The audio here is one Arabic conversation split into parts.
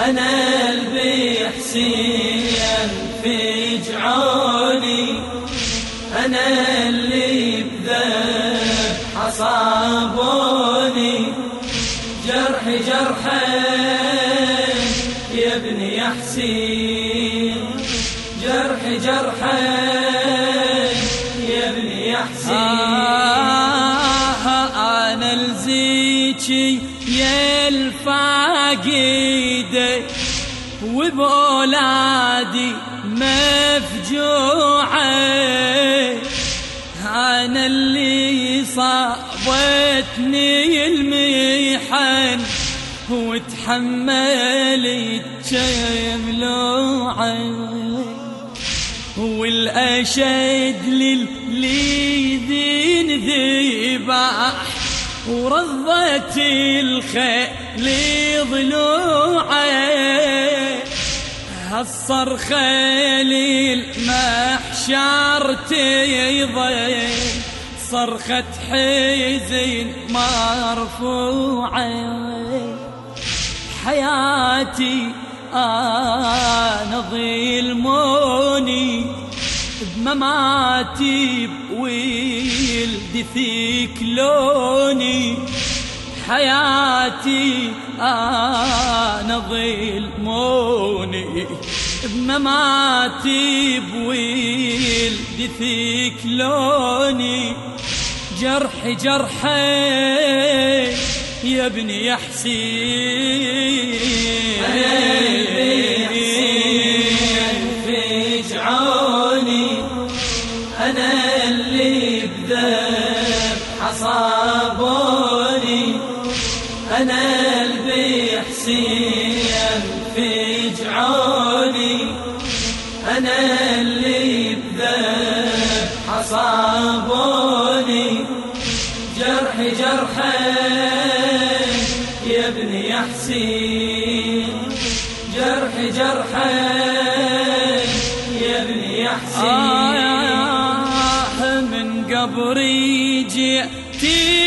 أنا البحسين فجعوني، أنا اللي بذبح صابوني، جرحي جرحين يا ابني يا حسين، جرحي جرحين يا ابني يا حسين. أنا الزيكي يا الفاقدة وبولادي مفجوعة، أنا اللي صابتني المحن وتحملت شملوعة، والأشد للي ذين ذبح ورضت الخيل ضلوعه، هالصرخة للمحشر تيضي صرخة حزين مرفوعة، حياتي أنا ظلموني بمماتي بولدي فيك لوني، حياتي أنا ظلموني بمماتي بولدي فيك لوني، جرحي جرحي يا ابني يا حسين. أنا البحسين فجعوني، أنا اللي بذبح صابوني، أنا البحسين فجعوني، أنا اللي بذبح صابوني، جرحي جرحين يا ابني يا حسين، جرحي جرحين يا ابني يا حسين. من قبري جئت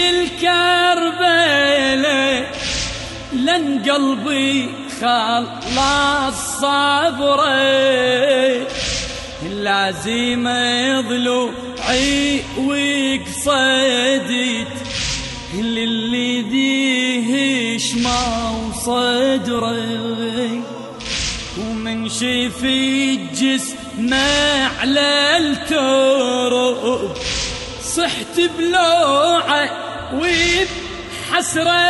الكربلاء لن قلبي خلص صبري، العزيمة ضلوعي وقصدت للي ذيهش ما وصدري، ومن شفي الجسم على التراب صحت بلوعة وبحسرة،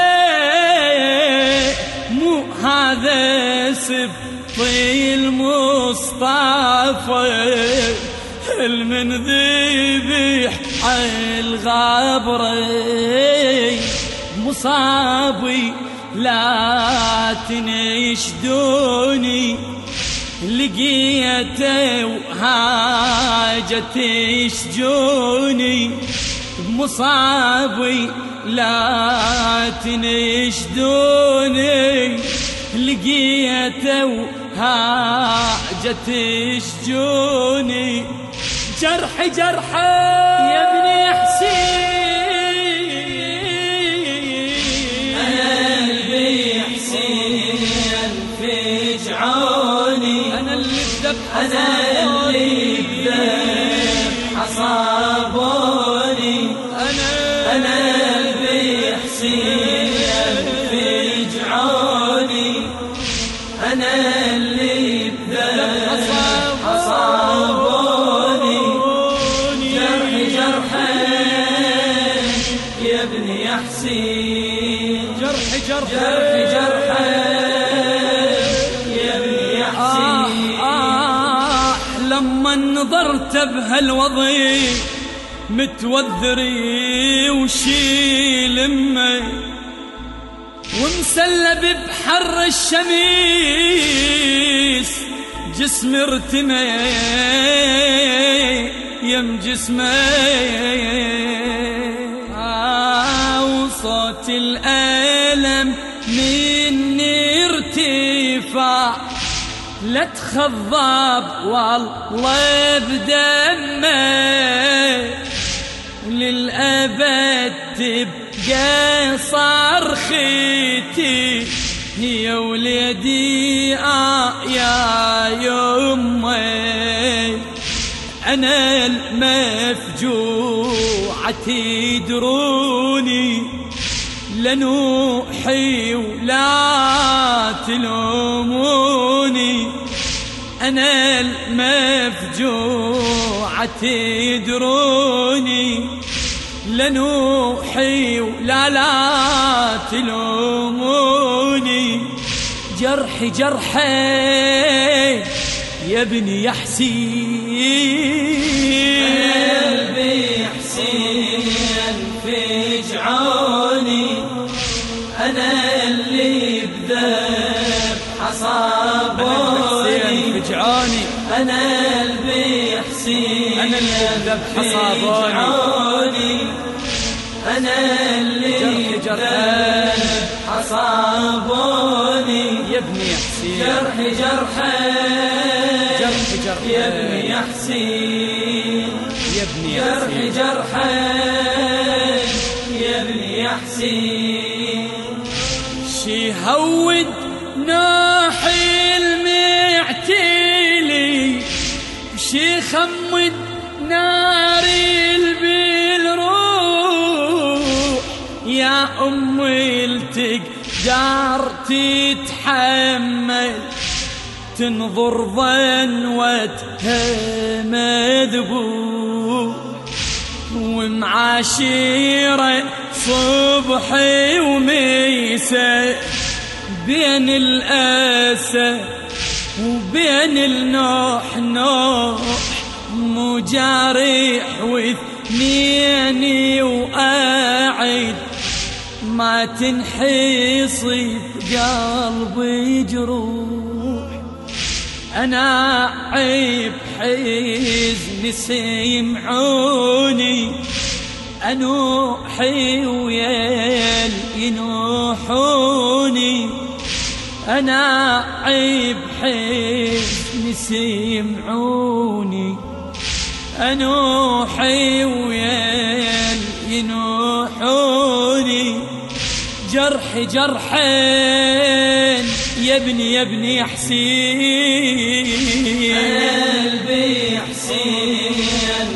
مو هذا سبطي المصطفى المن ذبح الغابري، مصابي لا تنشدوني لقيته وهاجة تشجوني، مصابي لا تنشدوني لقيته وهاجة تشجوني، جرحي جرحي يا ابني حسين. أنا البحسين فجعوني، أنا اللي بذبح أنا اللي بذبح صابوني، أنا البحسين فجعوني، أنا اللي بذبح صابوني، جرحي جرحين يا ابني يا حسين، جرحي جرحي جرحين يا ابني يا حسين. لما نظرت بهالوضي متوذري وشيل امي ومسلب بحر الشميس، جسمي ارتمي يم جسمي، وصوت الألم مني ارتفاع، لا تخضب والله بدمي، وللأبد تبقى صرختي يا وليدي يا يمي أنا المفجوعة تدروني لنوحي ولا تلوموني أنا المفجوعة تدروني لنوحي ولا تلوموني جرحي جرحي يا ابني يا حسين قلبي حسين فجعوني أنا اللي بذب حصابوني فجعوني أنا قلبي حسين أنا اللي بذب حصابوني أنا اللي بذب حصابوني يا ابني يا حسين جرحي جرحي جرحي جرحي يا ابني يا حسين يا ابني يا جرحي حسين جرحي يا ابني يا حسين شي هود ناحي المعتيلي شي خمد ناري بالروح يا أمي التقدر تتحمل تنظر ظنوتها مذبوح ومعاشرة صبحي وميسة بين الأسى وبين النوح نوح مجارح واثنيني وأعد ما تنحصي بقلبي جروح أنا عيب حزن سيمعوني أنوحي ويل ينوحوني أنا عيب حزن سيمعوني أنوحي ويل ينوحوني جرحي جرحين يا ابني يا حسين قلبي حسين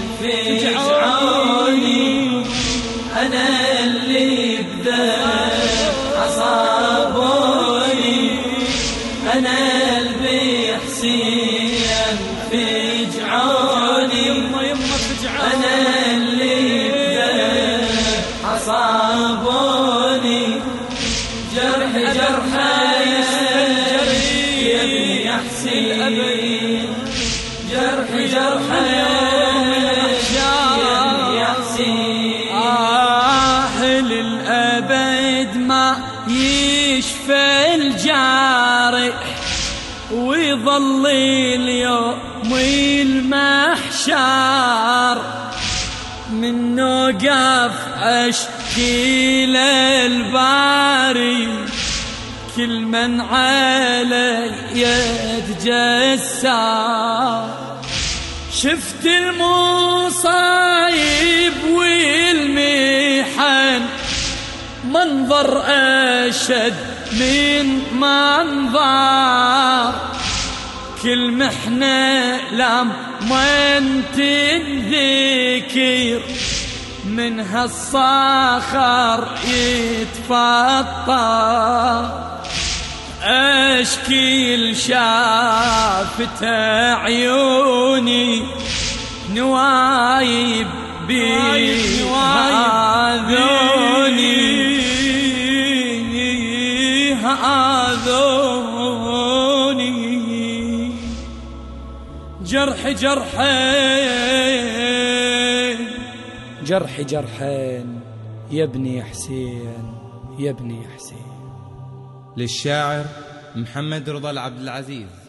فجعوني أنا اللي بذب حصابوني أنا قلبي حسين فجعوني أنا اللي بذب حصابوني جرحي جرحي يا ابني يا حسين جرحي جرحي يا ابني يا حسين للأبد ما يشفى الجارح ويظل اليوم المحشر من نوقف أشكي للباري كل من علي يتجسر شفت المصايب والمحن منظر أشد من منظر كل محنة لما تنذكر من هالصخر يتفطر أشكي لشافت عيوني نوايب هاذوني جرحي جرحين جرحي جرحين يا ابني يا حسين يا ابني يا حسين. للشاعر محمد رضا العبد العزيز.